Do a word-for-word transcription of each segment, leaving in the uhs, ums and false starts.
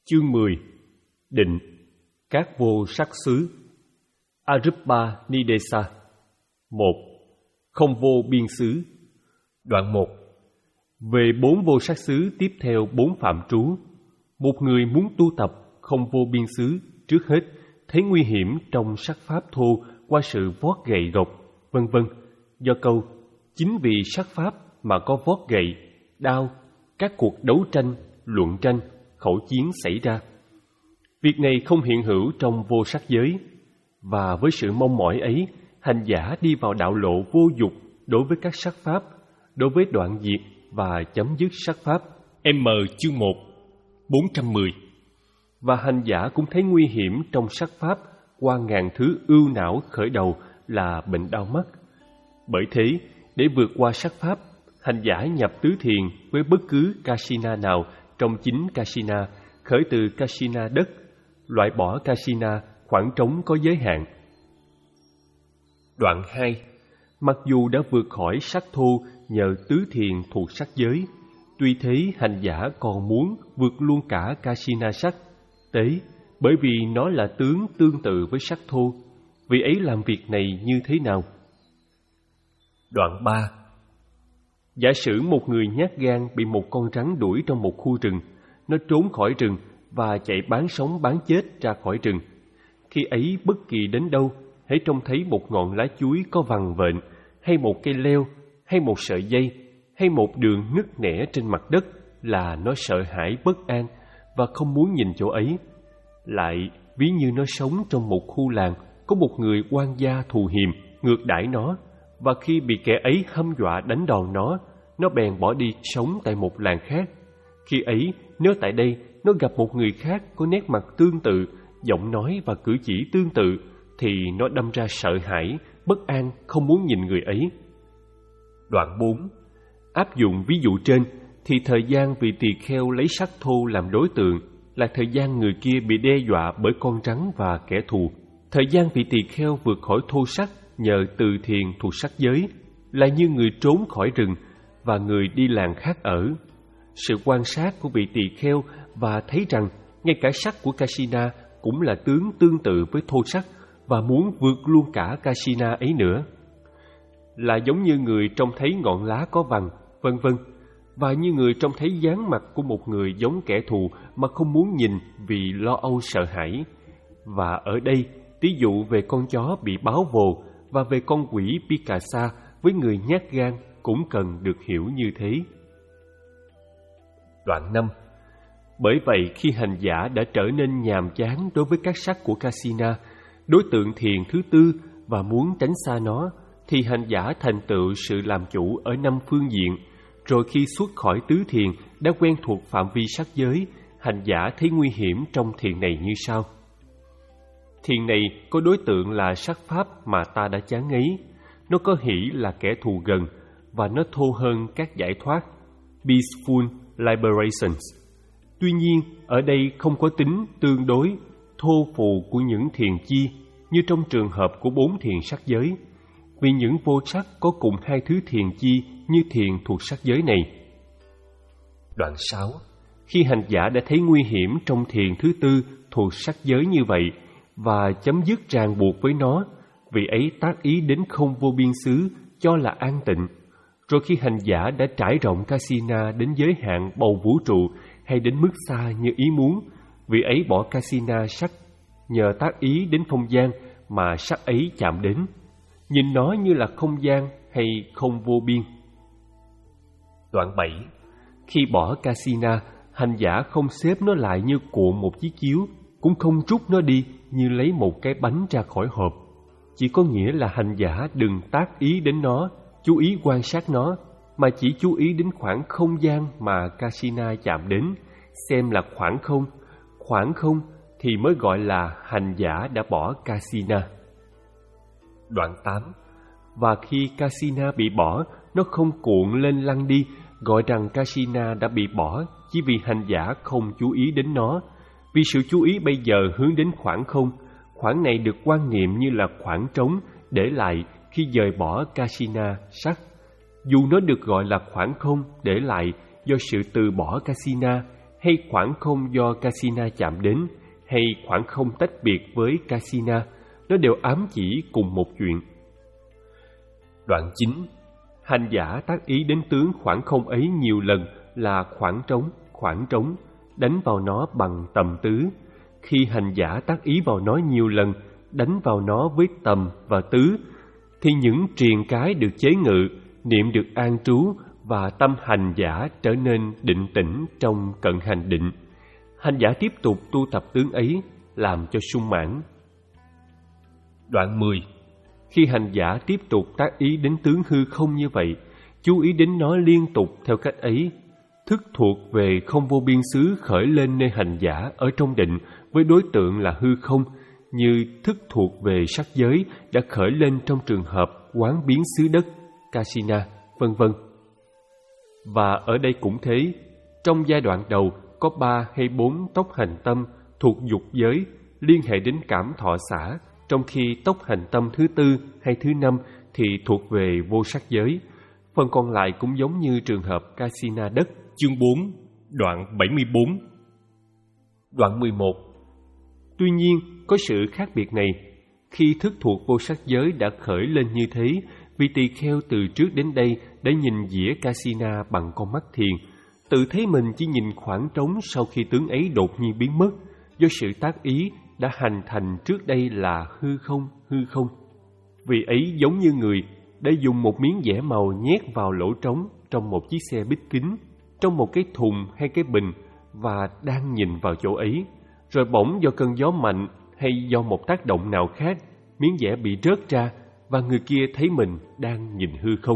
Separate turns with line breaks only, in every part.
Chương mười. Định. Các vô sắc xứ. Arupa Nidesa. Một. Không vô biên xứ. Đoạn một. Về bốn vô sắc xứ tiếp theo bốn phạm trú. Một người muốn tu tập không vô biên xứ, trước hết thấy nguy hiểm trong sắc pháp thô qua sự vót gậy gộc, vân vân. Do câu chính vì sắc pháp mà có vót gậy, đao, các cuộc đấu tranh, luận tranh, khẩu chiến xảy ra. Việc này không hiện hữu trong vô sắc giới, và với sự mong mỏi ấy, hành giả đi vào đạo lộ vô dục đối với các sắc pháp, đối với đoạn diệt và chấm dứt sắc pháp. M chương một, bốn trăm mười. Và hành giả cũng thấy nguy hiểm trong sắc pháp qua ngàn thứ ưu não khởi đầu là bệnh đau mắt. Bởi thế, để vượt qua sắc pháp, hành giả nhập tứ thiền với bất cứ kasina nào trong chính kasina, khởi từ kasina đất, loại bỏ kasina khoảng trống có giới hạn. Đoạn hai. Mặc dù đã vượt khỏi sắc thô nhờ tứ thiền thuộc sắc giới, tuy thế hành giả còn muốn vượt luôn cả kasina sắc, tế, bởi vì nó là tướng tương tự với sắc thô. Vì ấy làm việc này như thế nào? Đoạn ba. Giả sử một người nhát gan bị một con rắn đuổi trong một khu rừng, nó trốn khỏi rừng và chạy bán sống bán chết ra khỏi rừng. Khi ấy bất kỳ đến đâu, hễ trông thấy một ngọn lá chuối có vằn vện, hay một cây leo, hay một sợi dây, hay một đường nứt nẻ trên mặt đất là nó sợ hãi bất an và không muốn nhìn chỗ ấy. Lại ví như nó sống trong một khu làng, có một người oan gia thù hiềm ngược đãi nó, và khi bị kẻ ấy hăm dọa đánh đòn nó, nó bèn bỏ đi sống tại một làng khác. Khi ấy, nếu tại đây nó gặp một người khác có nét mặt tương tự, giọng nói và cử chỉ tương tự, thì nó đâm ra sợ hãi, bất an, không muốn nhìn người ấy. Đoạn bốn. Áp dụng ví dụ trên, thì thời gian vị tỳ kheo lấy sắc thô làm đối tượng là thời gian người kia bị đe dọa bởi con rắn và kẻ thù. Thời gian vị tỳ kheo vượt khỏi thô sắc nhờ từ thiền thuộc sắc giới là như người trốn khỏi rừng và người đi làng khác ở. Sự quan sát của vị tỳ kheo và thấy rằng ngay cả sắc của kasina cũng là tướng tương tự với thô sắc và muốn vượt luôn cả kasina ấy nữa, là giống như người trông thấy ngọn lá có vằn, vân vân, và như người trông thấy dáng mặt của một người giống kẻ thù mà không muốn nhìn vì lo âu sợ hãi. Và ở đây, ví dụ về con chó bị báo vồ và về con quỷ Pikasa với người nhát gan cũng cần được hiểu như thế. Đoạn năm. Bởi vậy khi hành giả đã trở nên nhàm chán đối với các sắc của kasina, đối tượng thiền thứ tư, và muốn tránh xa nó, thì hành giả thành tựu sự làm chủ ở năm phương diện. Rồi khi xuất khỏi tứ thiền đã quen thuộc phạm vi sắc giới, hành giả thấy nguy hiểm trong thiền này như sau. Thiền này có đối tượng là sắc pháp mà ta đã chán ngấy. Nó có hỷ là kẻ thù gần, và nó thô hơn các giải thoát, peaceful liberations. Tuy nhiên, ở đây không có tính tương đối, thô phù của những thiền chi, như trong trường hợp của bốn thiền sắc giới. Vì những vô sắc có cùng hai thứ thiền chi như thiền thuộc sắc giới này. Đoạn sáu. Khi hành giả đã thấy nguy hiểm trong thiền thứ tư thuộc sắc giới như vậy và chấm dứt ràng buộc với nó, vì ấy tác ý đến không vô biên xứ cho là an tịnh. Rồi khi hành giả đã trải rộng kasina đến giới hạn bầu vũ trụ hay đến mức xa như ý muốn, vì ấy bỏ kasina sắc nhờ tác ý đến không gian mà sắc ấy chạm đến, nhìn nó như là không gian hay không vô biên. Đoạn bảy. Khi bỏ kasina, hành giả không xếp nó lại như cuộn một chiếc chiếu, cũng không rút nó đi như lấy một cái bánh ra khỏi hộp. Chỉ có nghĩa là hành giả đừng tác ý đến nó, chú ý quan sát nó, mà chỉ chú ý đến khoảng không gian mà kasina chạm đến, xem là khoảng không. Khoảng không thì mới gọi là hành giả đã bỏ kasina. Đoạn tám. Và khi kasina bị bỏ, nó không cuộn lên lăn đi, gọi rằng kasina đã bị bỏ, chỉ vì hành giả không chú ý đến nó. Vì sự chú ý bây giờ hướng đến khoảng không, khoảng này được quan niệm như là khoảng trống để lại khi dời bỏ kasina sắc. Dù nó được gọi là khoảng không để lại do sự từ bỏ kasina, hay khoảng không do Kasina chạm đến, hay khoảng không tách biệt với Kasina, nó đều ám chỉ cùng một chuyện. Đoạn chín. Hành giả tác ý đến tướng khoảng không ấy nhiều lần là khoảng trống, khoảng trống, đánh vào nó bằng tầm tứ. Khi hành giả tác ý vào nó nhiều lần, đánh vào nó với tầm và tứ, thì những triền cái được chế ngự, niệm được an trú, và tâm hành giả trở nên định tĩnh trong cận hành định. Hành giả tiếp tục tu tập tướng ấy, làm cho sung mãn. Đoạn mười. Khi hành giả tiếp tục tác ý đến tướng hư không như vậy, chú ý đến nó liên tục theo cách ấy, thức thuộc về không vô biên xứ khởi lên nơi hành giả ở trong định với đối tượng là hư không, như thức thuộc về sắc giới đã khởi lên trong trường hợp quán biến xứ đất, Kasina, vân vân. Và ở đây cũng thế, trong giai đoạn đầu có ba hay bốn tốc hành tâm thuộc dục giới liên hệ đến cảm thọ xả, trong khi tốc hành tâm thứ tư hay thứ năm thì thuộc về vô sắc giới. Phần còn lại cũng giống như trường hợp Kasina đất. Chương bốn, đoạn bảy mươi bốn. Đoạn mười một. Tuy nhiên, có sự khác biệt này. Khi thức thuộc vô sắc giới đã khởi lên như thế, vị tỳ kheo từ trước đến đây đã nhìn dĩa Kasina bằng con mắt thiền, tự thấy mình chỉ nhìn khoảng trống sau khi tướng ấy đột nhiên biến mất, do sự tác ý đã hành thành trước đây là hư không, hư không. Vị ấy giống như người đã dùng một miếng vẽ màu nhét vào lỗ trống trong một chiếc xe bít kính, trong một cái thùng hay cái bình, và đang nhìn vào chỗ ấy. Rồi bỗng do cơn gió mạnh hay do một tác động nào khác, miếng vẽ bị rớt ra và người kia thấy mình đang nhìn hư không.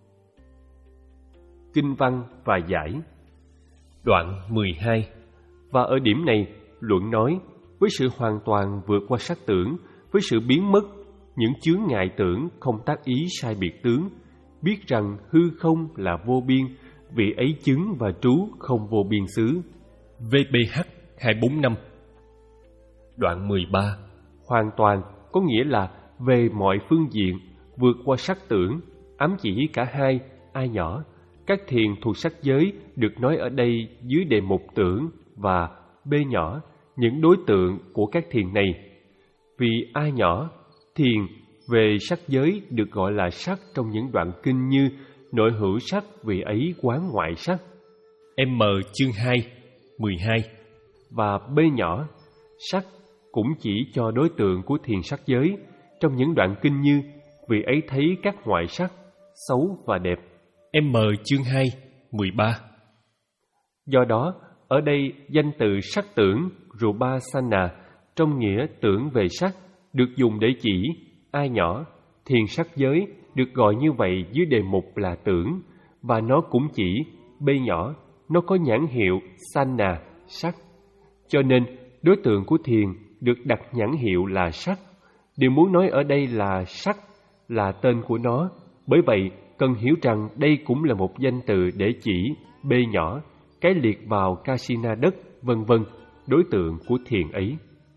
Kinh văn và giải. Đoạn mười hai. Và ở điểm này, luận nói, với sự hoàn toàn vượt qua sắc tưởng, với sự biến mất những chướng ngại tưởng không tác ý sai biệt tướng, biết rằng hư không là vô biên, vị ấy chứng và trú không vô biên xứ. vê pê hát hai bốn năm. Đoạn mười ba. Hoàn toàn có nghĩa là về mọi phương diện, vượt qua sắc tưởng, ám chỉ cả hai, ai nhỏ. Các thiền thuộc sắc giới được nói ở đây dưới đề mục tưởng và b nhỏ, những đối tượng của các thiền này. Vì a nhỏ, thiền về sắc giới được gọi là sắc trong những đoạn kinh như nội hữu sắc vì ấy quán ngoại sắc. M chương hai, mười hai. Và b nhỏ, sắc cũng chỉ cho đối tượng của thiền sắc giới trong những đoạn kinh như vì ấy thấy các ngoại sắc xấu và đẹp. M chương hai, mười ba. Do đó, ở đây danh từ sắc tưởng Rupasana trong nghĩa tưởng về sắc được dùng để chỉ ai nhỏ, thiền sắc giới được gọi như vậy dưới đề mục là tưởng, và nó cũng chỉ b nhỏ, nó có nhãn hiệu Sana, sắc. Cho nên, đối tượng của thiền được đặt nhãn hiệu là sắc. Điều muốn nói ở đây là sắc là tên của nó, bởi vậy cần hiểu rằng đây cũng là một danh từ để chỉ b nhỏ, cái liệt vào Kasina đất, vân vân, đối tượng của thiền ấy.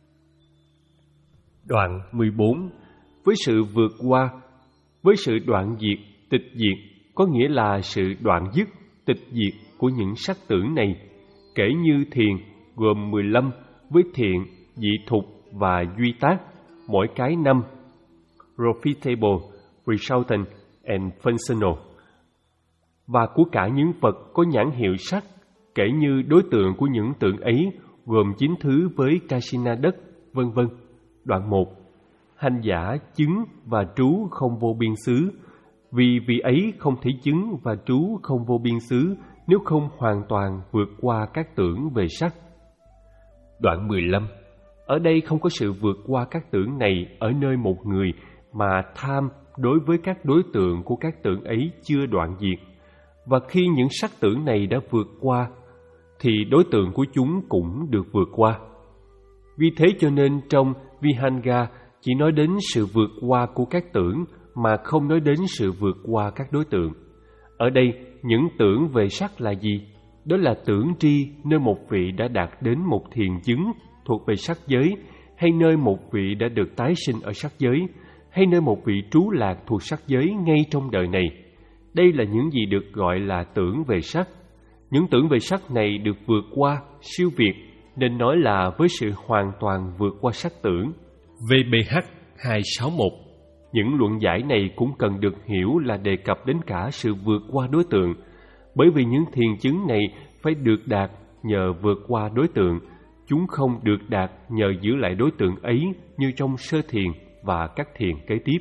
Đoạn mười bốn. Với sự vượt qua, với sự đoạn diệt, tịch diệt, có nghĩa là sự đoạn dứt, tịch diệt của những sắc tưởng này, kể như thiền gồm mười lăm với thiện, dị thục và duy tác, mỗi cái năm, profitable, resultant and functional, và của cả những vật có nhãn hiệu sắc, kể như đối tượng của những tượng ấy gồm chín thứ với Kasina đất, vân vân. Đoạn một. Hành giả chứng và trú không vô biên xứ, vì vị ấy không thể chứng và trú không vô biên xứ nếu không hoàn toàn vượt qua các tưởng về sắc. Đoạn mười lăm. Ở đây không có sự vượt qua các tưởng này ở nơi một người, mà tham đối với các đối tượng của các tưởng ấy chưa đoạn diệt. Và khi những sắc tưởng này đã vượt qua, thì đối tượng của chúng cũng được vượt qua. Vì thế cho nên trong Vihanga chỉ nói đến sự vượt qua của các tưởng, mà không nói đến sự vượt qua các đối tượng. Ở đây, những tưởng về sắc là gì? Đó là tưởng tri nơi một vị đã đạt đến một thiền chứng thuộc về sắc giới, hay nơi một vị đã được tái sinh ở sắc giới, hay nơi một vị trú lạc thuộc sắc giới ngay trong đời này. Đây là những gì được gọi là tưởng về sắc. Những tưởng về sắc này được vượt qua, siêu việt, nên nói là với sự hoàn toàn vượt qua sắc tưởng. vê bê hát hai sáu một. Những luận giải này cũng cần được hiểu là đề cập đến cả sự vượt qua đối tượng, bởi vì những thiền chứng này phải được đạt nhờ vượt qua đối tượng, chúng không được đạt nhờ giữ lại đối tượng ấy như trong sơ thiền và các thiền kế tiếp.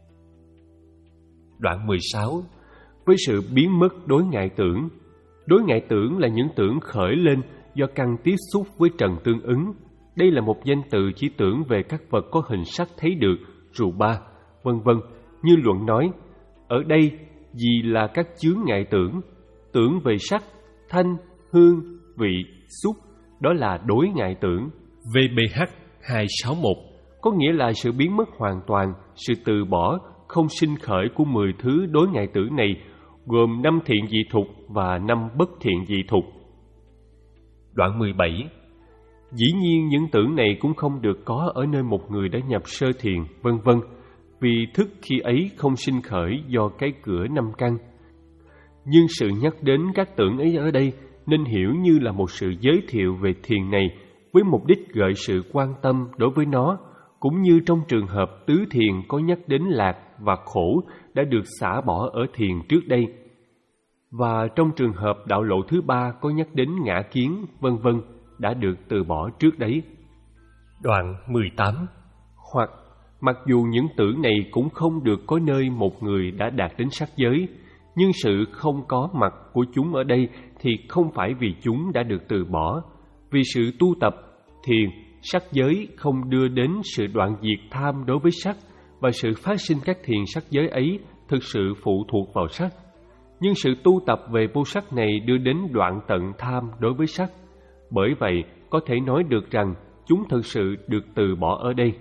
Đoạn mười sáu. Với sự biến mất đối ngại tưởng. Đối ngại tưởng là những tưởng khởi lên do căn tiếp xúc với trần tương ứng. Đây là một danh từ chỉ tưởng về các vật có hình sắc thấy được, rượu ba, vân vân. Như luận nói, ở đây vì là các chướng ngại tưởng, tưởng về sắc, thanh, hương, vị, xúc, đó là đối ngại tưởng. vê bê hát hai sáu một có nghĩa là sự biến mất hoàn toàn, sự từ bỏ, không sinh khởi của mười thứ đối ngại tưởng này, gồm năm thiện dị thục và năm bất thiện dị thục. Đoạn mười bảy. Dĩ nhiên những tưởng này cũng không được có ở nơi một người đã nhập sơ thiền, vân vân, vì thức khi ấy không sinh khởi do cái cửa năm căn. Nhưng sự nhắc đến các tưởng ấy ở đây nên hiểu như là một sự giới thiệu về thiền này với mục đích gợi sự quan tâm đối với nó, cũng như trong trường hợp tứ thiền có nhắc đến lạc và khổ đã được xả bỏ ở thiền trước đây, và trong trường hợp đạo lộ thứ ba có nhắc đến ngã kiến, vân vân đã được từ bỏ trước đấy. Đoạn mười tám. Hoặc mặc dù những tưởng này cũng không được có nơi một người đã đạt đến sắc giới, nhưng sự không có mặt của chúng ở đây thì không phải vì chúng đã được từ bỏ, vì sự tu tập thiền sắc giới không đưa đến sự đoạn diệt tham đối với sắc, và sự phát sinh các thiền sắc giới ấy thực sự phụ thuộc vào sắc. Nhưng sự tu tập về vô sắc này đưa đến đoạn tận tham đối với sắc. Bởi vậy, có thể nói được rằng chúng thực sự được từ bỏ ở đây.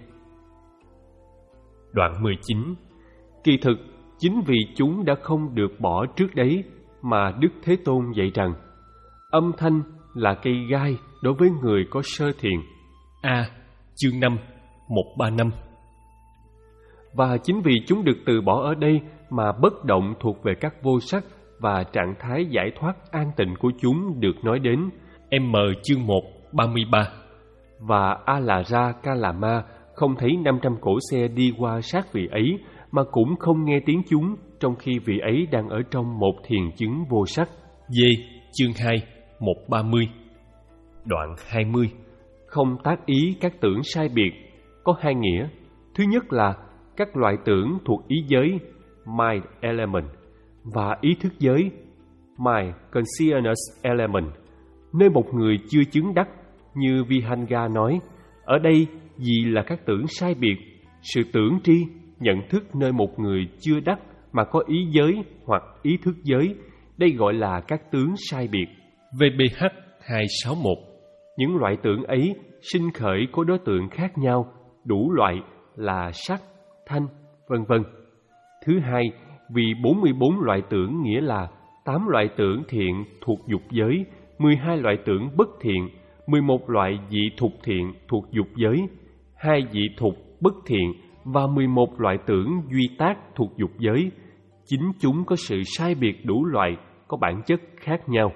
Đoạn mười chín. Kỳ thực, chính vì chúng đã không được bỏ trước đấy mà Đức Thế Tôn dạy rằng âm thanh là cây gai đối với người có sơ thiền. A. Chương năm, một trăm ba mươi lăm. Và chính vì chúng được từ bỏ ở đây mà bất động thuộc về các vô sắc và trạng thái giải thoát an tịnh của chúng được nói đến. M. Chương một, ba mươi ba. Và A là ra ca là ma không thấy năm trăm cỗ xe đi qua sát vị ấy, mà cũng không nghe tiếng chúng, trong khi vị ấy đang ở trong một thiền chứng vô sắc. D. Chương hai, một trăm ba mươi. Đoạn hai mươi. Không tác ý các tưởng sai biệt, có hai nghĩa. Thứ nhất là các loại tưởng thuộc ý giới, mind element, và ý thức giới, mind consciousness element, nơi một người chưa chứng đắc, như Vihanga nói. Ở đây vì là các tưởng sai biệt, sự tưởng tri, nhận thức nơi một người chưa đắc mà có ý giới hoặc ý thức giới, đây gọi là các tướng sai biệt. vê bê hát hai sáu một. Những loại tưởng ấy sinh khởi có đối tượng khác nhau, đủ loại là sắc, thanh, vân vân. Thứ hai, vì bốn mươi bốn loại tưởng nghĩa là tám loại tưởng thiện thuộc dục giới, mười hai loại tưởng bất thiện, mười một loại dị thục thiện thuộc dục giới, hai dị thục bất thiện và mười một loại tưởng duy tác thuộc dục giới. Chính chúng có sự sai biệt đủ loại, có bản chất khác nhau.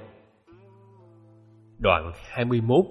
Đoạn hai mươi mốt.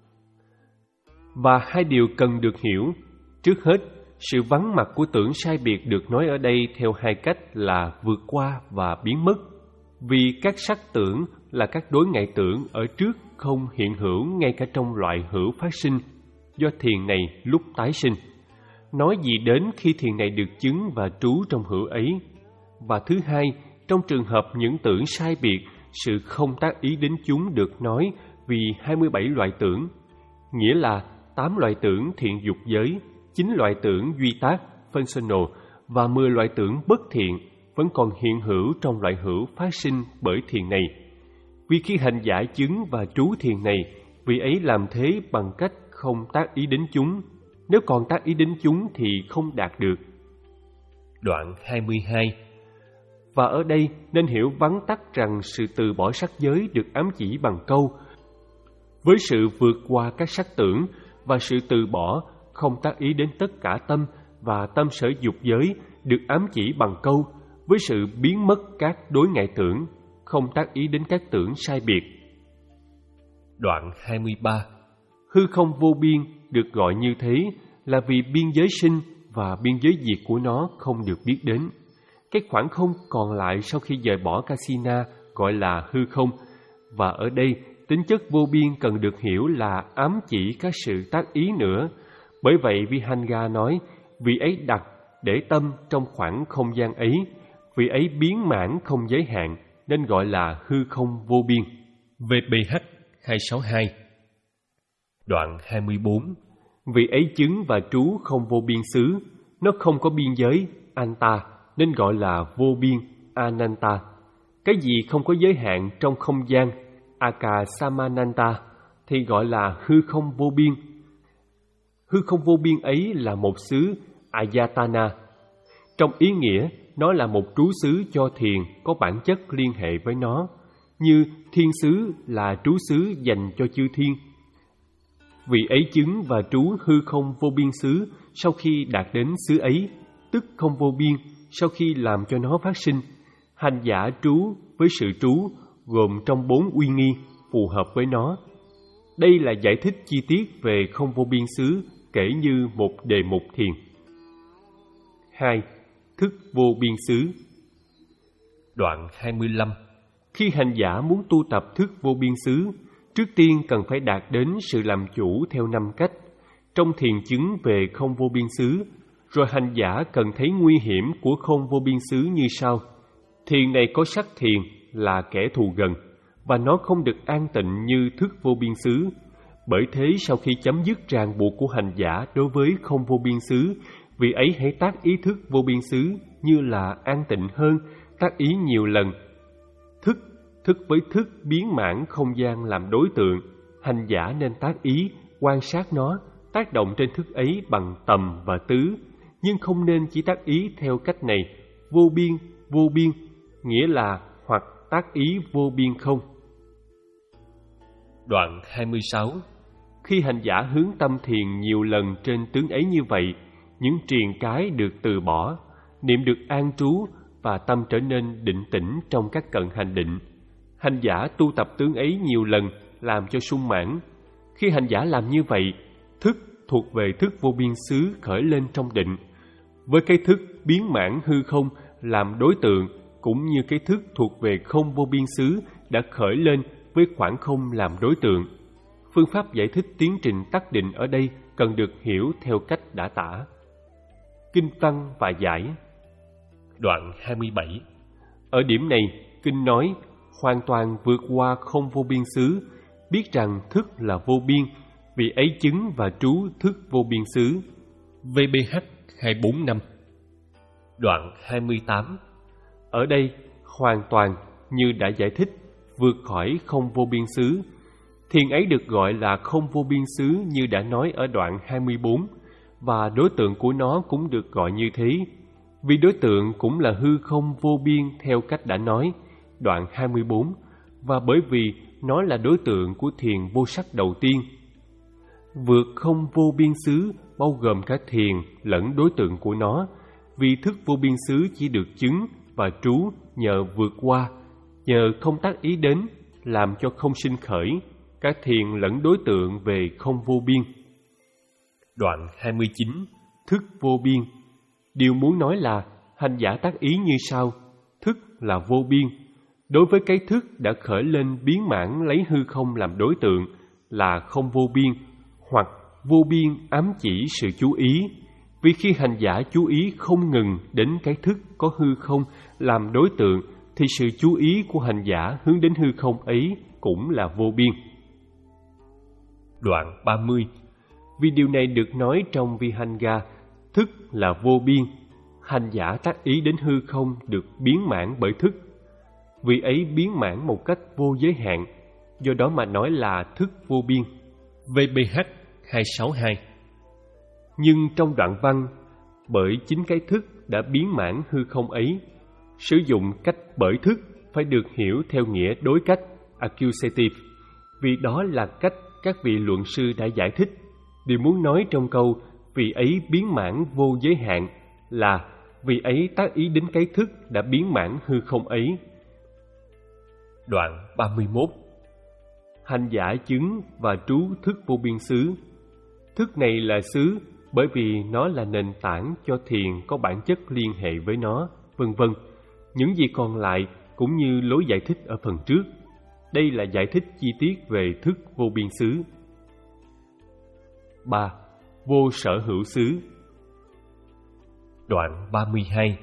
Và hai điều cần được hiểu. Trước hết, sự vắng mặt của tưởng sai biệt được nói ở đây theo hai cách là vượt qua và biến mất. Vì các sắc tưởng là các đối ngại tưởng ở trước không hiện hữu ngay cả trong loại hữu phát sinh, do thiền này lúc tái sinh. Nói gì đến khi thiền này được chứng và trú trong hữu ấy. Và thứ hai, trong trường hợp những tưởng sai biệt, sự không tác ý đến chúng được nói vì hai mươi bảy loại tưởng, nghĩa là tám loại tưởng thiện dục giới, chín loại tưởng duy tác functional và mười loại tưởng bất thiện vẫn còn hiện hữu trong loại hữu phát sinh bởi thiền này. Vì khi hành giả chứng và trú thiền này, vị ấy làm thế bằng cách không tác ý đến chúng. Nếu còn tác ý đến chúng thì không đạt được. Đoạn hai mươi hai. Và ở đây nên hiểu vắn tắt rằng sự từ bỏ sắc giới được ám chỉ bằng câu với sự vượt qua các sắc tưởng, và sự từ bỏ không tác ý đến tất cả tâm và tâm sở dục giới được ám chỉ bằng câu với sự biến mất các đối ngại tưởng, không tác ý đến các tưởng sai biệt. Đoạn hai mươi ba. Hư không vô biên được gọi như thế là vì biên giới sinh và biên giới diệt của nó không được biết đến. Cái khoảng không còn lại sau khi dời bỏ Kasina gọi là hư không, và ở đây tính chất vô biên cần được hiểu là ám chỉ các sự tác ý nữa. Bởi vậy Vihanga nói, vị ấy đặt để tâm trong khoảng không gian ấy, vị ấy biến mãn không giới hạn, nên gọi là hư không vô biên. vê pê hát hai sáu hai. Đoạn hai mươi bốn. Vị ấy chứng và trú không vô biên xứ, nó không có biên giới, Anta, nên gọi là vô biên, Ananta. Cái gì không có giới hạn trong không gian, Akasamananta, thì gọi là hư không vô biên. Hư không vô biên ấy là một xứ, Ayatana. Trong ý nghĩa, nó là một trú xứ cho thiền có bản chất liên hệ với nó, như thiên xứ là trú xứ dành cho chư thiên. Vị ấy chứng và trú hư không vô biên xứ sau khi đạt đến xứ ấy, tức không vô biên sau khi làm cho nó phát sinh. Hành giả trú với sự trú gồm trong bốn uy nghi phù hợp với nó. Đây là giải thích chi tiết về không vô biên xứ kể như một đề mục thiền. Hai. Thức vô biên xứ. Đoạn hai mươi lăm. Khi hành giả muốn tu tập thức vô biên xứ, trước tiên cần phải đạt đến sự làm chủ theo năm cách. Trong thiền chứng về không vô biên xứ, rồi hành giả cần thấy nguy hiểm của không vô biên xứ như sau. Thiền này có sắc thiền là kẻ thù gần, và nó không được an tịnh như thức vô biên xứ. Bởi thế sau khi chấm dứt ràng buộc của hành giả đối với không vô biên xứ, vị ấy hãy tác ý thức vô biên xứ như là an tịnh hơn, tác ý nhiều lần. Thức, thức với thức biến mãn không gian làm đối tượng, hành giả nên tác ý, quan sát nó, tác động trên thức ấy bằng tầm và tứ, nhưng không nên chỉ tác ý theo cách này, vô biên, vô biên, nghĩa là hoặc tác ý vô biên không. Đoạn hai mươi sáu. Khi hành giả hướng tâm thiền nhiều lần trên tướng ấy như vậy, những triền cái được từ bỏ, niệm được an trú và tâm trở nên định tĩnh trong các cận hành định. Hành giả tu tập tướng ấy nhiều lần làm cho sung mãn. Khi hành giả làm như vậy, thức thuộc về thức vô biên xứ khởi lên trong định. Với cái thức biến mãn hư không làm đối tượng, cũng như cái thức thuộc về không vô biên xứ đã khởi lên với khoảng không làm đối tượng. Phương pháp giải thích tiến trình tắc định ở đây cần được hiểu theo cách đã tả. Kinh văn và giải. Đoạn hai mươi bảy. Ở điểm này, kinh nói hoàn toàn vượt qua không vô biên xứ, biết rằng thức là vô biên, vì ấy chứng và trú thức vô biên xứ. vê pê hát hai bốn năm. Đoạn hai mươi tám. Ở đây, hoàn toàn như đã giải thích, vượt khỏi không vô biên xứ. Thiền ấy được gọi là không vô biên xứ như đã nói ở đoạn hai mươi bốn, và đối tượng của nó cũng được gọi như thế, vì đối tượng cũng là hư không vô biên theo cách đã nói, đoạn hai mươi bốn, và bởi vì nó là đối tượng của thiền vô sắc đầu tiên. Vượt không vô biên xứ bao gồm cả thiền lẫn đối tượng của nó, vì thức vô biên xứ chỉ được chứng và trú nhờ vượt qua, nhờ không tác ý đến, làm cho không sinh khởi, cả thiền lẫn đối tượng về không vô biên. Đoạn hai mươi chín. Thức vô biên. Điều muốn nói là hành giả tác ý như sau: thức là vô biên. Đối với cái thức đã khởi lên biến mãn lấy hư không làm đối tượng là không vô biên, hoặc vô biên ám chỉ sự chú ý. Vì khi hành giả chú ý không ngừng đến cái thức có hư không làm đối tượng, thì sự chú ý của hành giả hướng đến hư không ấy cũng là vô biên. Đoạn ba mươi. Vì điều này được nói trong Vihanga, thức là vô biên, hành giả tác ý đến hư không được biến mãn bởi thức. Vì ấy biến mãn một cách vô giới hạn, do đó mà nói là thức vô biên. vê pê hát hai sáu hai. Nhưng trong đoạn văn, bởi chính cái thức đã biến mãn hư không ấy, sử dụng cách bởi thức phải được hiểu theo nghĩa đối cách accusative, vì đó là cách các vị luận sư đã giải thích. Điều muốn nói trong câu vì ấy biến mãn vô giới hạn là vì ấy tác ý đến cái thức đã biến mãn hư không ấy. Đoạn ba mươi mốt. Hành giả chứng và trú thức vô biên xứ. Thức này là xứ bởi vì nó là nền tảng cho thiền có bản chất liên hệ với nó, vân vân. Những gì còn lại cũng như lối giải thích ở phần trước. Đây là giải thích chi tiết về thức vô biên xứ. ba. Vô sở hữu xứ. Đoạn ba mươi hai.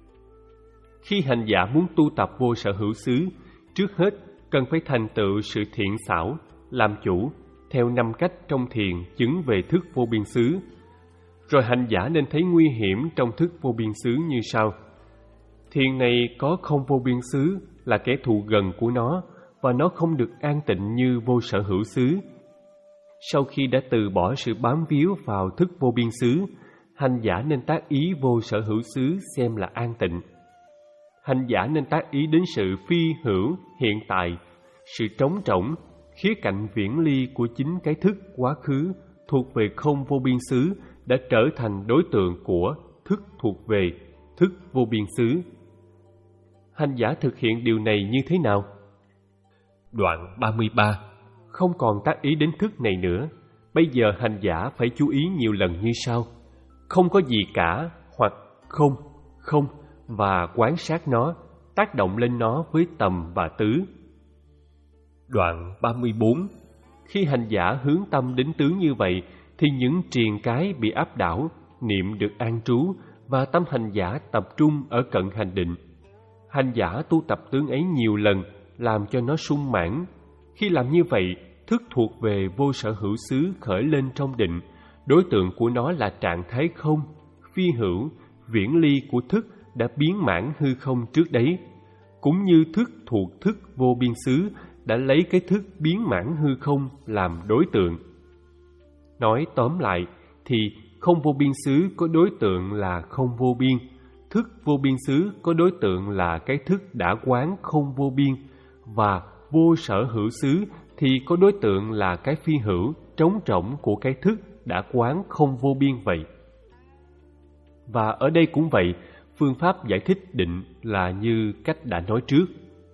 Khi hành giả muốn tu tập vô sở hữu xứ, trước hết cần phải thành tựu sự thiện xảo, làm chủ, theo năm cách trong thiền chứng về thức vô biên xứ. Rồi hành giả nên thấy nguy hiểm trong thức vô biên xứ như sau. Thiền này có không vô biên xứ là kẻ thù gần của nó, và nó không được an tịnh như vô sở hữu xứ. Sau khi đã từ bỏ sự bám víu vào thức vô biên xứ, hành giả nên tác ý vô sở hữu xứ xem là an tịnh. Hành giả nên tác ý đến sự phi hữu hiện tại, sự trống trỏng, khía cạnh viễn ly của chính cái thức quá khứ thuộc về không vô biên xứ đã trở thành đối tượng của thức thuộc về thức vô biên xứ. Hành giả thực hiện điều này như thế nào? Đoạn ba mươi ba. Không còn tác ý đến thức này nữa. Bây giờ hành giả phải chú ý nhiều lần như sau. Không có gì cả, hoặc không, không, và quan sát nó, tác động lên nó với tầm và tứ. Đoạn ba mươi bốn. Khi hành giả hướng tâm đến tướng như vậy, thì những triền cái bị áp đảo, niệm được an trú, và tâm hành giả tập trung ở cận hành định. Hành giả tu tập tướng ấy nhiều lần, làm cho nó sung mãn. Khi làm như vậy, thức thuộc về vô sở hữu xứ khởi lên trong định. Đối tượng của nó là trạng thái không, phi hữu, viễn ly của thức đã biến mãn hư không trước đấy, cũng như thức thuộc thức vô biên xứ đã lấy cái thức biến mãn hư không làm đối tượng. Nói tóm lại thì không vô biên xứ có đối tượng là không vô biên, thức vô biên xứ có đối tượng là cái thức đã quán không vô biên, và vô sở hữu xứ thì có đối tượng là cái phi hữu, trống rỗng của cái thức đã quán không vô biên vậy. Và ở đây cũng vậy, phương pháp giải thích định là như cách đã nói trước.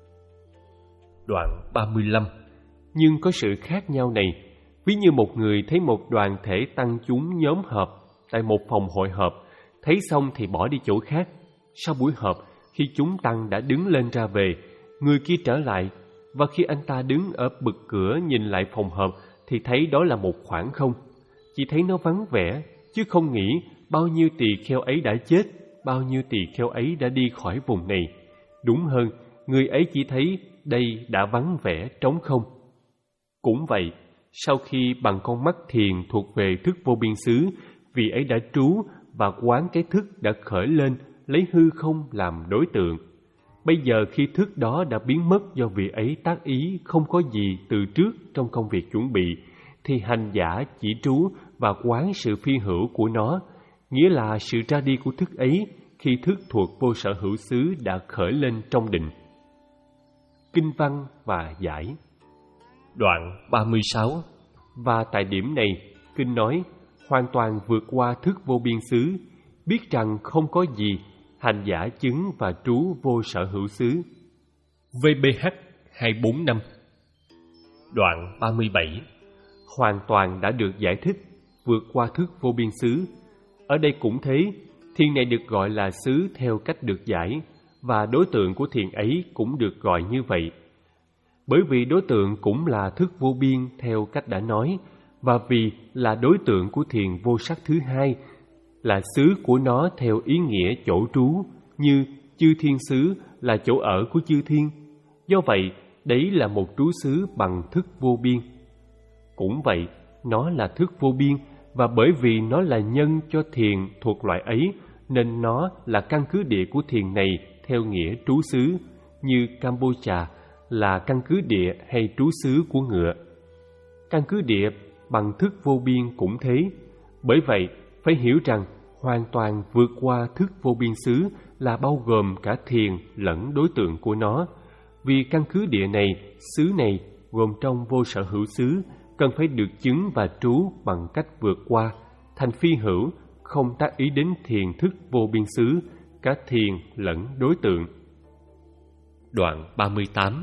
Đoạn ba mươi lăm. Nhưng có sự khác nhau này. Ví như một người thấy một đoàn thể tăng chúng nhóm họp tại một phòng hội họp, thấy xong thì bỏ đi chỗ khác. Sau buổi họp, khi chúng tăng đã đứng lên ra về, người kia trở lại, và khi anh ta đứng ở bực cửa nhìn lại phòng họp thì thấy đó là một khoảng không. Chỉ thấy nó vắng vẻ, chứ không nghĩ bao nhiêu tỳ kheo ấy đã chết, bao nhiêu tỳ kheo ấy đã đi khỏi vùng này. Đúng hơn, người ấy chỉ thấy đây đã vắng vẻ trống không. Cũng vậy, sau khi bằng con mắt thiền thuộc về thức vô biên xứ, vị ấy đã trú và quán cái thức đã khởi lên lấy hư không làm đối tượng. Bây giờ khi thức đó đã biến mất do vị ấy tác ý không có gì từ trước trong công việc chuẩn bị, thì hành giả chỉ trú và quán sự phi hữu của nó, nghĩa là sự ra đi của thức ấy khi thức thuộc vô sở hữu xứ đã khởi lên trong định. Kinh văn và giải. Đoạn ba mươi sáu. Và tại điểm này, kinh nói hoàn toàn vượt qua thức vô biên xứ, biết rằng không có gì, hành giả chứng và trú vô sở hữu xứ. vê bê hát hai bốn năm. Đoạn ba mươi bảy. Hoàn toàn đã được giải thích, vượt qua thức vô biên xứ. Ở đây cũng thế, thiền này được gọi là xứ theo cách được giải, và đối tượng của thiền ấy cũng được gọi như vậy. Bởi vì đối tượng cũng là thức vô biên theo cách đã nói, và vì là đối tượng của thiền vô sắc thứ hai, là xứ của nó theo ý nghĩa chỗ trú, như chư thiên xứ là chỗ ở của chư thiên. Do vậy, đấy là một trú xứ bằng thức vô biên. Cũng vậy, nó là thức vô biên, và bởi vì nó là nhân cho thiền thuộc loại ấy, nên nó là căn cứ địa của thiền này theo nghĩa trú xứ, như Campuchia là căn cứ địa hay trú xứ của ngựa. Căn cứ địa bằng thức vô biên cũng thế. Bởi vậy, phải hiểu rằng hoàn toàn vượt qua thức vô biên xứ là bao gồm cả thiền lẫn đối tượng của nó. Vì căn cứ địa này, xứ này gồm trong vô sở hữu xứ, cần phải được chứng và trú bằng cách vượt qua, thành phi hữu, không tác ý đến thiền thức vô biên xứ, cả thiền lẫn đối tượng. Đoạn ba mươi tám.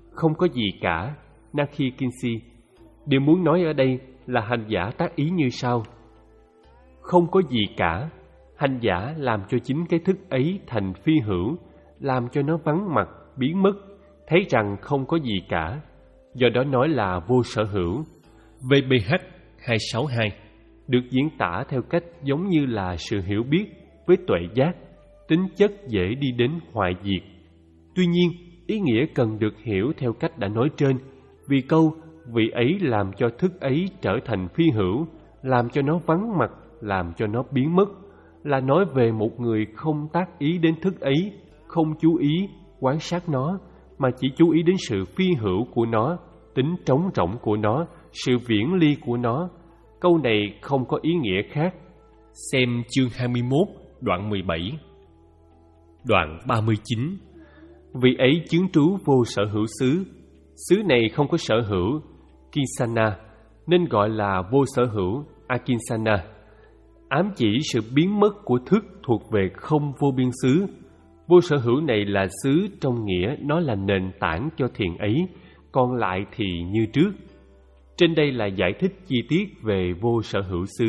Không có gì cả, Nakhi Kinsi. Điều muốn nói ở đây là hành giả tác ý như sau. Không có gì cả, hành giả làm cho chính cái thức ấy thành phi hữu, làm cho nó vắng mặt, biến mất, thấy rằng không có gì cả. Do đó nói là vô sở hữu. vê bê hát hai sáu hai được diễn tả theo cách giống như là sự hiểu biết với tuệ giác, tính chất dễ đi đến hoại diệt. Tuy nhiên, ý nghĩa cần được hiểu theo cách đã nói trên, vì câu vị ấy làm cho thức ấy trở thành phi hữu, làm cho nó vắng mặt, làm cho nó biến mất, là nói về một người không tác ý đến thức ấy, không chú ý, quan sát nó, mà chỉ chú ý đến sự phi hữu của nó, tính trống rỗng của nó, sự viễn ly của nó. Câu này không có ý nghĩa khác. Xem chương hai mươi mốt, đoạn mười bảy. Đoạn ba mươi chín. Vị ấy chứng trú vô sở hữu xứ. Xứ này không có sở hữu, Kinsana, nên gọi là vô sở hữu, Akinsana. Ám chỉ sự biến mất của thức thuộc về không vô biên xứ. Vô sở hữu này là xứ trong nghĩa nó là nền tảng cho thiền ấy, còn lại thì như trước. Trên đây là giải thích chi tiết về vô sở hữu xứ.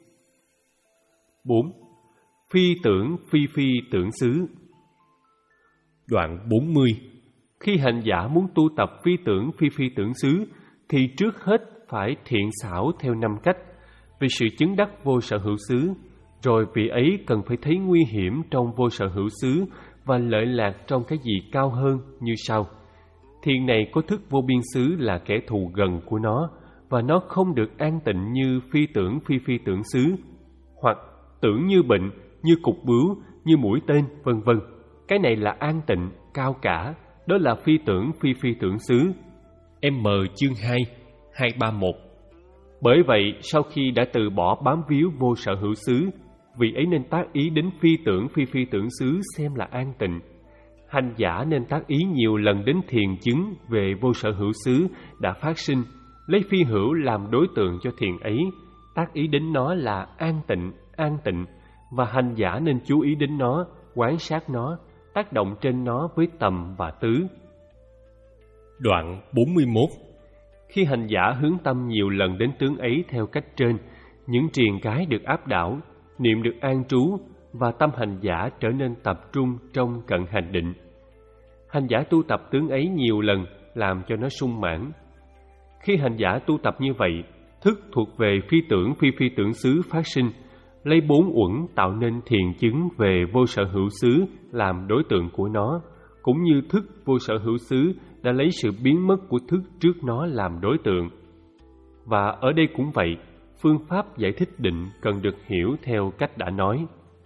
bốn. Phi tưởng phi phi tưởng xứ. Đoạn bốn mươi. Khi hành giả muốn tu tập phi tưởng phi phi tưởng xứ, thì trước hết phải thiện xảo theo năm cách về sự chứng đắc vô sở hữu xứ. Rồi vị ấy cần phải thấy nguy hiểm trong vô sở hữu xứ và lợi lạc trong cái gì cao hơn như sau. Thiền này có thức vô biên xứ là kẻ thù gần của nó, và nó không được an tịnh như phi tưởng phi phi tưởng xứ, hoặc tưởng như bệnh, như cục bướu, như mũi tên, vân vân. Cái này là an tịnh, cao cả, đó là phi tưởng phi phi tưởng xứ. M chương hai, hai ba một. Bởi vậy, sau khi đã từ bỏ bám víu vô sở hữu xứ, vị ấy nên tác ý đến phi tưởng phi phi tưởng xứ xem là an tịnh. Hành giả nên tác ý nhiều lần đến thiền chứng về vô sở hữu xứ đã phát sinh, lấy phi hữu làm đối tượng cho thiền ấy, tác ý đến nó là an tịnh, an tịnh, và hành giả nên chú ý đến nó, quan sát nó, tác động trên nó với tầm và tứ. Đoạn bốn mươi mốt. Khi hành giả hướng tâm nhiều lần đến tướng ấy theo cách trên, những triền cái được áp đảo, niệm được an trú, và tâm hành giả trở nên tập trung trong cận hành định. Hành giả tu tập tướng ấy nhiều lần, làm cho nó sung mãn. Khi hành giả tu tập như vậy, thức thuộc về phi tưởng phi phi tưởng xứ phát sinh, lấy bốn uẩn tạo nên thiền chứng về vô sở hữu xứ làm đối tượng của nó, cũng như thức vô sở hữu xứ đã lấy sự biến mất của thức trước nó làm đối tượng. Và ở đây cũng vậy, phương pháp giải thích định cần được hiểu theo cách đã nói.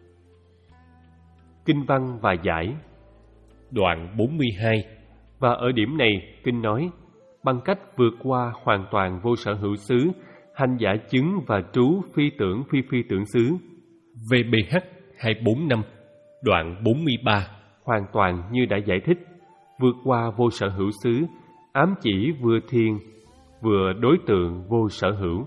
Kinh văn và giải. Đoạn bốn mươi hai. Và ở điểm này, kinh nói, bằng cách vượt qua hoàn toàn vô sở hữu xứ, hành giả chứng và trú phi tưởng phi phi tưởng xứ. vê bê hát hai bốn năm. Đoạn bốn mươi ba. Hoàn toàn như đã giải thích, vượt qua vô sở hữu xứ, ám chỉ vừa thiền, vừa đối tượng vô sở hữu.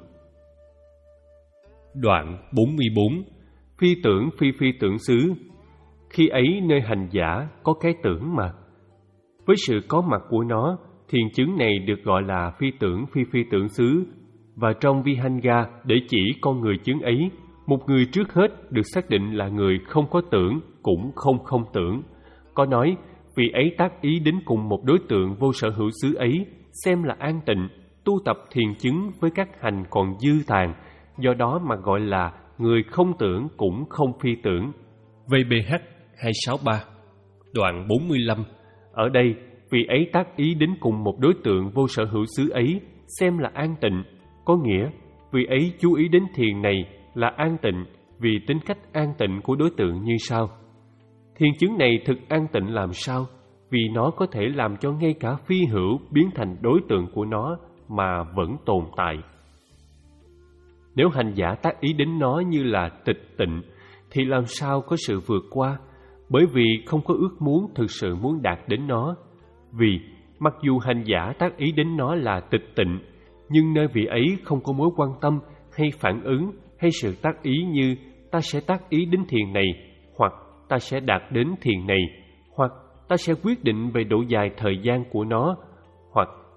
Đoạn bốn mươi bốn. Phi tưởng phi phi tưởng xứ. Khi ấy nơi hành giả có cái tưởng mà. Với sự có mặt của nó, thiền chứng này được gọi là phi tưởng phi phi tưởng xứ. Và trong Vihanga để chỉ con người chứng ấy, một người trước hết được xác định là người không có tưởng, cũng không không tưởng. Có nói, vị ấy tác ý đến cùng một đối tượng vô sở hữu xứ ấy, xem là an tịnh, tu tập thiền chứng với các hành còn dư tàn, do đó mà gọi là người không tưởng cũng không phi tưởng. vê bê hát hai sáu ba. Đoạn bốn mươi lăm. Ở đây, vị ấy tác ý đến cùng một đối tượng vô sở hữu xứ ấy, xem là an tịnh, có nghĩa vị ấy chú ý đến thiền này là an tịnh vì tính cách an tịnh của đối tượng như sau. Thiền chứng này thực an tịnh làm sao? Vì nó có thể làm cho ngay cả phi hữu biến thành đối tượng của nó mà vẫn tồn tại. Nếu hành giả tác ý đến nó như là tịch tịnh, thì làm sao có sự vượt qua? Bởi vì không có ước muốn thực sự muốn đạt đến nó. Vì mặc dù hành giả tác ý đến nó là tịch tịnh, nhưng nơi vị ấy không có mối quan tâm hay phản ứng hay sự tác ý như ta sẽ tác ý đến thiền này, hoặc ta sẽ đạt đến thiền này, hoặc ta sẽ quyết định về độ dài thời gian của nó,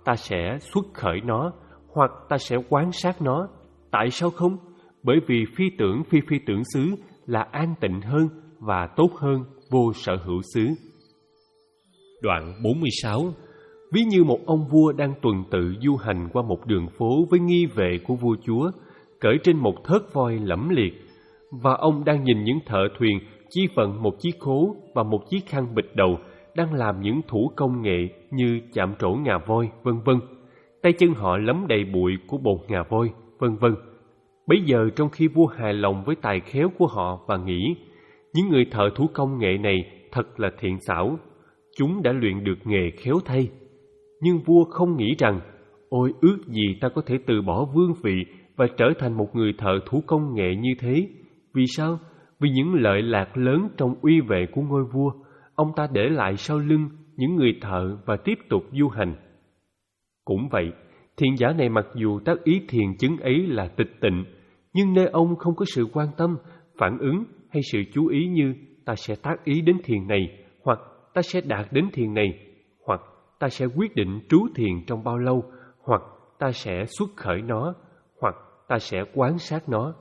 ta sẽ xuất khởi nó, hoặc ta sẽ quán sát nó. Tại sao không? Bởi vì phi tưởng phi phi tưởng xứ là an tịnh hơn và tốt hơn vô sở hữu xứ. Đoạn bốn mươi sáu. Ví như một ông vua đang tuần tự du hành qua một đường phố với nghi vệ của vua chúa, cởi trên một thớt voi lẫm liệt, và ông đang nhìn những thợ thuyền chi vận một chiếc khố và một chiếc khăn bịt đầu đang làm những thủ công nghệ như chạm trổ ngà voi, vân vân. Tay chân họ lấm đầy bụi của bột ngà voi, vân vân. Bấy giờ trong khi vua hài lòng với tài khéo của họ và nghĩ, những người thợ thủ công nghệ này thật là thiện xảo, chúng đã luyện được nghề khéo thay. Nhưng vua không nghĩ rằng, ôi ước gì ta có thể từ bỏ vương vị và trở thành một người thợ thủ công nghệ như thế. Vì sao? Vì những lợi lạc lớn trong uy vệ của ngôi vua, ông ta để lại sau lưng những người thợ và tiếp tục du hành. Cũng vậy, thiền giả này mặc dù tác ý thiền chứng ấy là tịch tịnh, nhưng nơi ông không có sự quan tâm, phản ứng hay sự chú ý như ta sẽ tác ý đến thiền này, hoặc ta sẽ đạt đến thiền này, hoặc ta sẽ quyết định trú thiền trong bao lâu, hoặc ta sẽ xuất khởi nó, hoặc ta sẽ quán sát nó.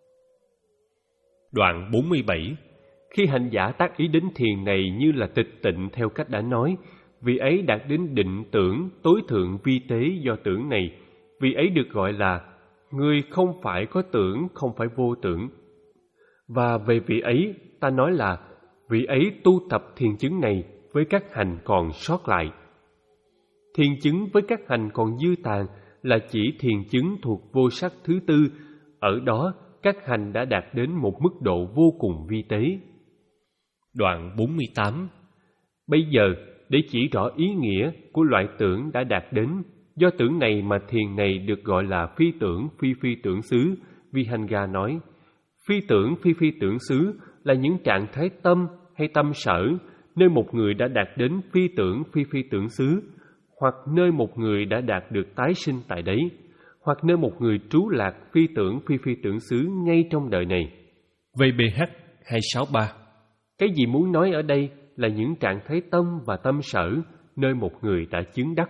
Đoạn bốn mươi bảy. Khi hành giả tác ý đến thiền này như là tịch tịnh theo cách đã nói, vị ấy đạt đến định tưởng tối thượng vi tế do tưởng này, vị ấy được gọi là người không phải có tưởng, không phải vô tưởng. Và về vị ấy, ta nói là vị ấy tu tập thiền chứng này với các hành còn sót lại. Thiền chứng với các hành còn dư tàn là chỉ thiền chứng thuộc vô sắc thứ tư, ở đó các hành đã đạt đến một mức độ vô cùng vi tế. Đoạn bốn mươi tám. Bây giờ, để chỉ rõ ý nghĩa của loại tưởng đã đạt đến, do tưởng này mà thiền này được gọi là phi tưởng phi phi tưởng xứ. Vihanga nói, phi tưởng phi phi tưởng xứ là những trạng thái tâm hay tâm sở nơi một người đã đạt đến phi tưởng phi phi tưởng xứ, hoặc nơi một người đã đạt được tái sinh tại đấy, hoặc nơi một người trú lạc phi tưởng phi phi tưởng xứ ngay trong đời này. vê bê hát hai sáu ba. Cái gì muốn nói ở đây là những trạng thái tâm và tâm sở nơi một người đã chứng đắc.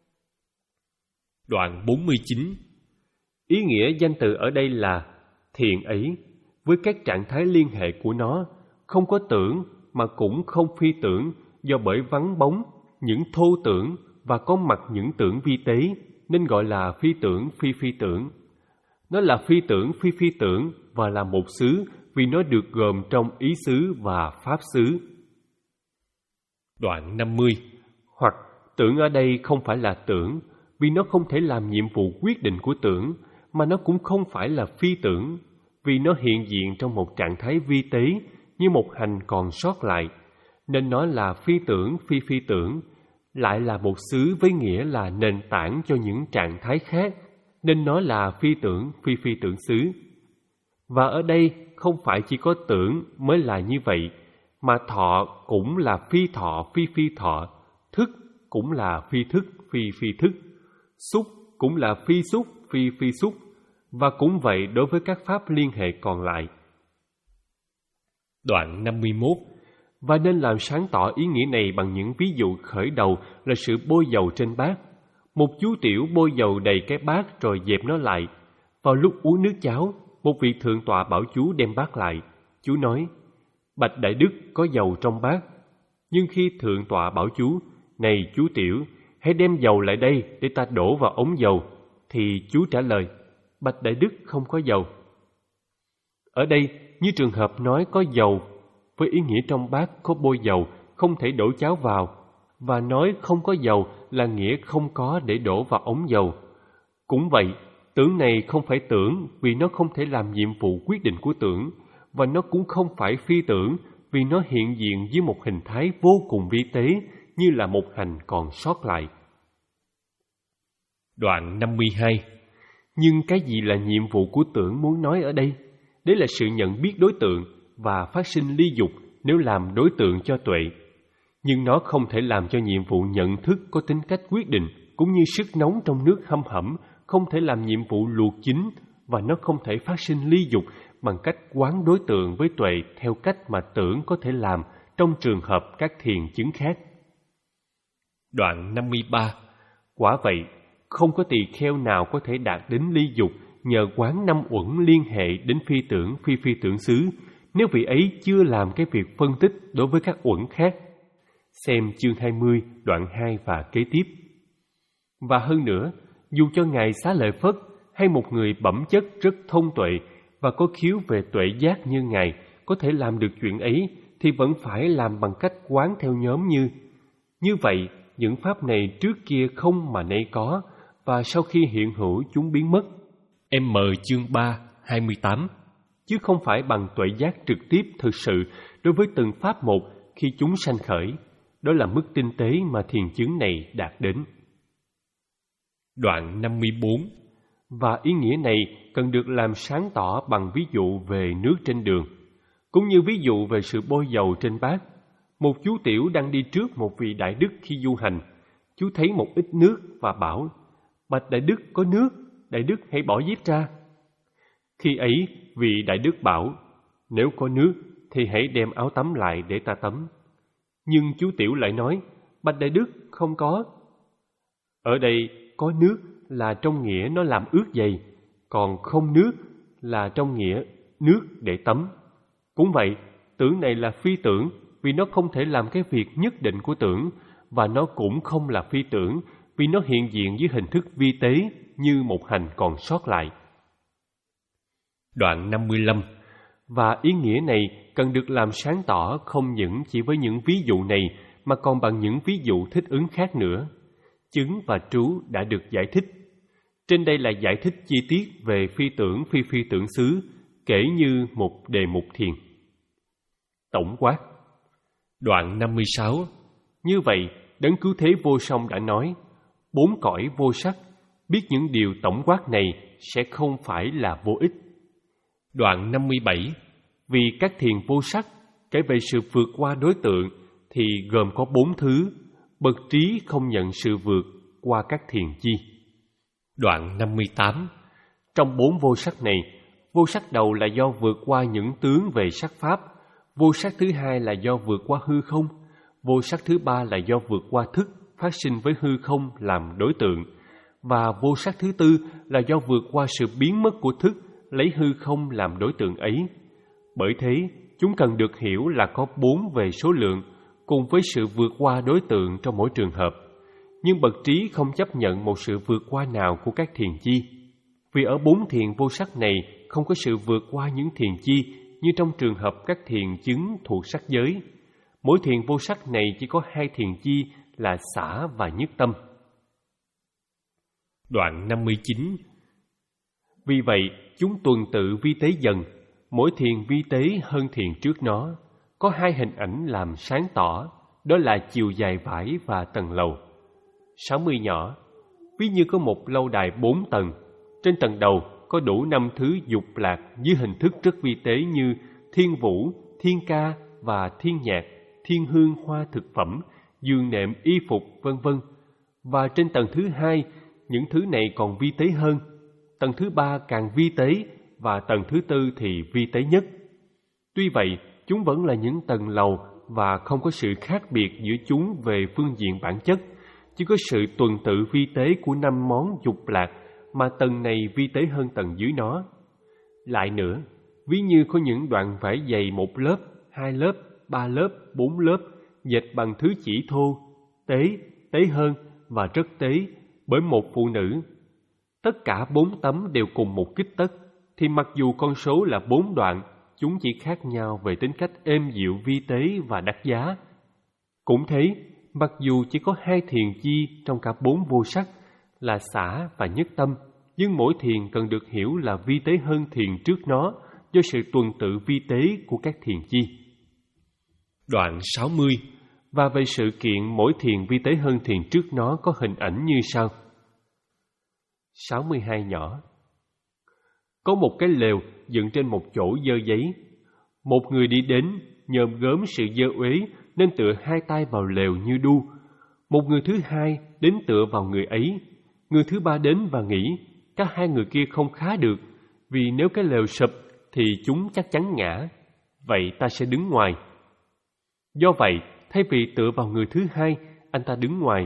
Đoạn bốn mươi chín. Ý nghĩa danh từ ở đây là thiền ấy, với các trạng thái liên hệ của nó, không có tưởng mà cũng không phi tưởng, do bởi vắng bóng những thô tưởng và có mặt những tưởng vi tế, nên gọi là phi tưởng phi phi tưởng. Nó là phi tưởng phi phi tưởng và là một xứ vì nó được gồm trong ý xứ và pháp xứ. Đoạn năm mươi. Hoặc tưởng ở đây không phải là tưởng, vì nó không thể làm nhiệm vụ quyết định của tưởng, mà nó cũng không phải là phi tưởng, vì nó hiện diện trong một trạng thái vi tế như một hành còn sót lại, nên nó là phi tưởng phi phi tưởng, lại là một xứ với nghĩa là nền tảng cho những trạng thái khác, nên nó là phi tưởng phi phi tưởng xứ. Và ở đây không phải chỉ có tưởng mới là như vậy, mà thọ cũng là phi thọ phi phi thọ, thức cũng là phi thức phi phi thức, xúc cũng là phi xúc phi phi xúc, và cũng vậy đối với các pháp liên hệ còn lại. Đoạn năm mươi mốt. Và nên làm sáng tỏ ý nghĩa này bằng những ví dụ khởi đầu là sự bôi dầu trên bát. Một chú tiểu bôi dầu đầy cái bát rồi dẹp nó lại. Vào lúc uống nước cháo, một vị thượng tọa bảo chú đem bát lại. Chú nói, bạch đại đức có dầu trong bát. Nhưng khi thượng tọa bảo chú, này chú tiểu, hãy đem dầu lại đây để ta đổ vào ống dầu, thì chú trả lời, bạch đại đức không có dầu. Ở đây, như trường hợp nói có dầu, với ý nghĩa trong bát có bôi dầu, không thể đổ cháo vào, và nói không có dầu là nghĩa không có để đổ vào ống dầu. Cũng vậy, tưởng này không phải tưởng vì nó không thể làm nhiệm vụ quyết định của tưởng, và nó cũng không phải phi tưởng vì nó hiện diện dưới một hình thái vô cùng vi tế như là một hành còn sót lại. Đoạn năm mươi hai. Nhưng cái gì là nhiệm vụ của tưởng muốn nói ở đây? Đấy là sự nhận biết đối tượng và phát sinh ly dục nếu làm đối tượng cho tuệ. Nhưng nó không thể làm cho nhiệm vụ nhận thức có tính cách quyết định, cũng như sức nóng trong nước hâm hẩm không thể làm nhiệm vụ luộc chín, và nó không thể phát sinh ly dục bằng cách quán đối tượng với tuệ theo cách mà tưởng có thể làm trong trường hợp các thiền chứng khác. Đoạn năm mươi ba. Quả vậy, không có tỳ kheo nào có thể đạt đến ly dục nhờ quán năm uẩn liên hệ đến phi tưởng phi phi tưởng xứ, nếu vị ấy chưa làm cái việc phân tích đối với các uẩn khác. Xem chương hai mươi, đoạn hai và kế tiếp. Và hơn nữa, dù cho Ngài Xá Lợi Phất hay một người bẩm chất rất thông tuệ và có khiếu về tuệ giác như Ngài có thể làm được chuyện ấy, thì vẫn phải làm bằng cách quán theo nhóm như như vậy. Những pháp này trước kia không mà nay có, và sau khi hiện hữu chúng biến mất. M chương ba, hai mươi tám. Chứ không phải bằng tuệ giác trực tiếp thực sự đối với từng pháp một khi chúng sanh khởi. Đó là mức tinh tế mà thiền chứng này đạt đến. Đoạn năm mươi bốn. Và ý nghĩa này cần được làm sáng tỏ bằng ví dụ về nước trên đường, cũng như ví dụ về sự bôi dầu trên bát. Một chú tiểu đang đi trước một vị đại đức khi du hành. Chú thấy một ít nước và bảo: "Bạch đại đức, có nước, đại đức hãy bỏ dép ra." Khi ấy, vị đại đức bảo: "Nếu có nước, thì hãy đem áo tắm lại để ta tắm." Nhưng chú tiểu lại nói: "Bạch đại đức, không có." Ở đây, có nước là trong nghĩa nó làm ướt giày, còn không nước là trong nghĩa nước để tắm. Cũng vậy, tưởng này là phi tưởng, vì nó không thể làm cái việc nhất định của tưởng, và nó cũng không là phi tưởng, vì nó hiện diện dưới hình thức vi tế như một hành còn sót lại. Đoạn năm mươi lăm. Và ý nghĩa này cần được làm sáng tỏ không những chỉ với những ví dụ này, mà còn bằng những ví dụ thích ứng khác nữa. Chứng và trú đã được giải thích. Trên đây là giải thích chi tiết về phi tưởng phi phi tưởng xứ, kể như một đề mục thiền. Tổng quát. Đoạn năm mươi sáu. Như vậy, Đấng Cứu Thế Vô Song đã nói, bốn cõi vô sắc, biết những điều tổng quát này sẽ không phải là vô ích. Đoạn năm mươi bảy. Vì các thiền vô sắc, kể về sự vượt qua đối tượng, thì gồm có bốn thứ, bậc trí không nhận sự vượt qua các thiền chi. Đoạn năm mươi tám. Trong bốn vô sắc này, vô sắc đầu là do vượt qua những tướng về sắc pháp, vô sắc thứ hai là do vượt qua hư không, vô sắc thứ ba là do vượt qua thức phát sinh với hư không làm đối tượng, và vô sắc thứ tư là do vượt qua sự biến mất của thức lấy hư không làm đối tượng ấy. Bởi thế, chúng cần được hiểu là có bốn về số lượng, cùng với sự vượt qua đối tượng trong mỗi trường hợp. Nhưng bậc trí không chấp nhận một sự vượt qua nào của các thiền chi, vì ở bốn thiền vô sắc này không có sự vượt qua những thiền chi như trong trường hợp các thiền chứng thuộc sắc giới. Mỗi thiền vô sắc này chỉ có hai thiền chi là xả và nhất tâm. Đoạn năm mươi chín. Vì vậy, chúng tuần tự vi tế dần, mỗi thiền vi tế hơn thiền trước nó. Có hai hình ảnh làm sáng tỏ, đó là chiều dài vải và tầng lầu. sáu mươi nhỏ, ví như có một lâu đài bốn tầng. Trên tầng đầu có đủ năm thứ dục lạc dưới hình thức rất vi tế như thiên vũ, thiên ca và thiên nhạc, thiên hương hoa thực phẩm, giường nệm y phục, vân vân. Và trên tầng thứ hai, những thứ này còn vi tế hơn. Tầng thứ ba càng vi tế, và tầng thứ tư thì vi tế nhất. Tuy vậy, chúng vẫn là những tầng lầu và không có sự khác biệt giữa chúng về phương diện bản chất, chỉ có sự tuần tự vi tế của năm món dục lạc mà tầng này vi tế hơn tầng dưới nó. Lại nữa, ví như có những đoạn vải dày một lớp, hai lớp, ba lớp, bốn lớp, dệt bằng thứ chỉ thô, tế, tế hơn và rất tế bởi một phụ nữ. Tất cả bốn tấm đều cùng một kích tất, thì mặc dù con số là bốn đoạn, chúng chỉ khác nhau về tính cách êm dịu vi tế và đắt giá. Cũng thế, mặc dù chỉ có hai thiền chi trong cả bốn vô sắc là xả và nhất tâm, nhưng mỗi thiền cần được hiểu là vi tế hơn thiền trước nó do sự tuần tự vi tế của các thiền chi. Đoạn sáu mươi. Và về sự kiện mỗi thiền vi tế hơn thiền trước nó có hình ảnh như sau. sáu mươi hai nhỏ. Có một cái lều dựng trên một chỗ dơ giấy. Một người đi đến, nhòm gớm sự dơ uế nên tựa hai tay vào lều như đu. Một người thứ hai đến tựa vào người ấy. Người thứ ba đến và nghĩ các hai người kia không khá được, vì nếu cái lều sụp thì chúng chắc chắn ngã. Vậy ta sẽ đứng ngoài. Do vậy, thay vì tựa vào người thứ hai, anh ta đứng ngoài,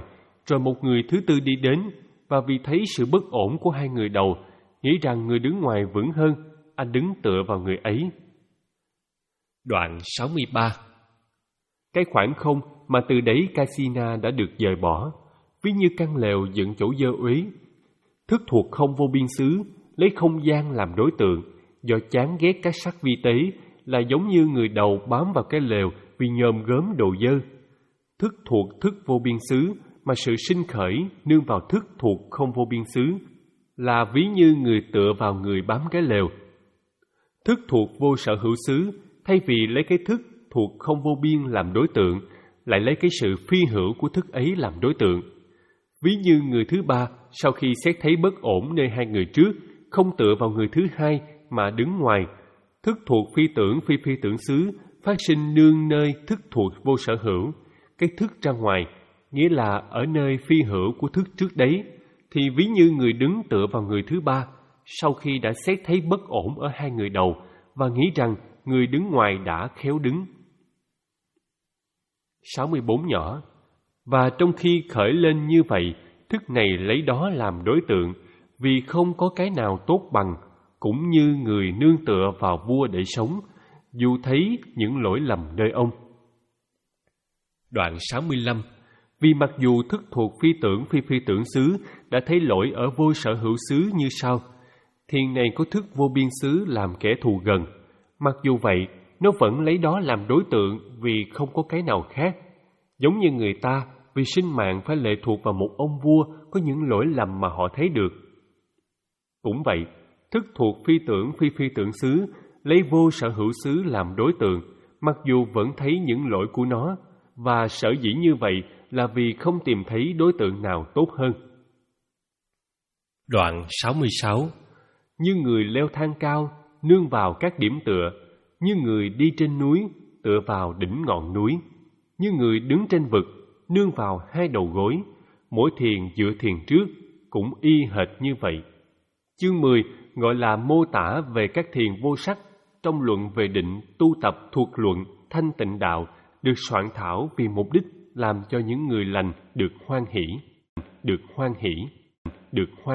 Rồi một người thứ tư đi đến, và vì thấy sự bất ổn của hai người đầu, nghĩ rằng người đứng ngoài vững hơn, anh đứng tựa vào người ấy. Đoạn sáu mươi ba. Cái khoảng không mà từ đấy Cassina đã được dời bỏ, ví như căn lều dựng chỗ dơ uế. Thức thuộc không vô biên xứ, lấy không gian làm đối tượng, do chán ghét các sắc vi tế, là giống như người đầu bám vào cái lều vì nhòm gớm đồ dơ. Thức thuộc thức vô biên xứ, mà sự sinh khởi nương vào thức thuộc không vô biên xứ, là ví như người tựa vào người bám cái lều. Thức thuộc vô sở hữu xứ, thay vì lấy cái thức thuộc không vô biên làm đối tượng, lại lấy cái sự phi hữu của thức ấy làm đối tượng. Ví như người thứ ba, sau khi xét thấy bất ổn nơi hai người trước, không tựa vào người thứ hai mà đứng ngoài. Thức thuộc phi tưởng phi phi tưởng xứ phát sinh nương nơi thức thuộc vô sở hữu. Cái thức ra ngoài, nghĩa là ở nơi phi hữu của thức trước đấy, thì ví như người đứng tựa vào người thứ ba, sau khi đã xét thấy bất ổn ở hai người đầu, và nghĩ rằng người đứng ngoài đã khéo đứng. sáu mươi bốn nhỏ. Và trong khi khởi lên như vậy, thức này lấy đó làm đối tượng, vì không có cái nào tốt bằng, cũng như người nương tựa vào vua để sống, dù thấy những lỗi lầm nơi ông. Đoạn sáu mươi lăm. Vì mặc dù thức thuộc phi tưởng phi phi tưởng xứ đã thấy lỗi ở vô sở hữu xứ như sau: thiền này có thức vô biên xứ làm kẻ thù gần. Mặc dù vậy, nó vẫn lấy đó làm đối tượng vì không có cái nào khác. Giống như người ta vì sinh mạng phải lệ thuộc vào một ông vua có những lỗi lầm mà họ thấy được. Cũng vậy, thức thuộc phi tưởng phi phi tưởng xứ lấy vô sở hữu xứ làm đối tượng, mặc dù vẫn thấy những lỗi của nó, và sở dĩ như vậy là vì không tìm thấy đối tượng nào tốt hơn. Đoạn sáu mươi sáu. Như người leo thang cao, nương vào các điểm tựa, như người đi trên núi, tựa vào đỉnh ngọn núi, như người đứng trên vực, nương vào hai đầu gối, mỗi thiền dựa thiền trước, cũng y hệt như vậy. Chương mười gọi là mô tả về các thiền vô sắc trong luận về định tu tập thuộc luận Thanh Tịnh Đạo, được soạn thảo vì mục đích làm cho những người lành được hoan hỷ, được hoan hỷ, được hoan